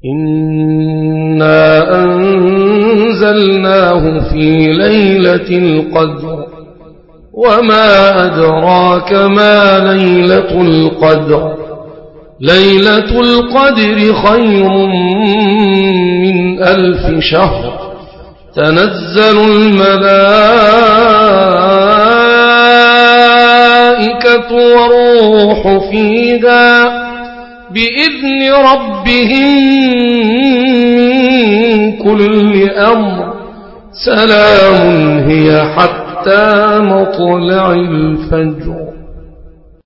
إنا أنزلناه في ليلة القدر وما أدراك ما ليلة القدر ليلة القدر خير من 1000 شهر تنزل الملائكة والروح فيها بإذن ربهم من كل أمر سلام هي حتى مطلع الفجر.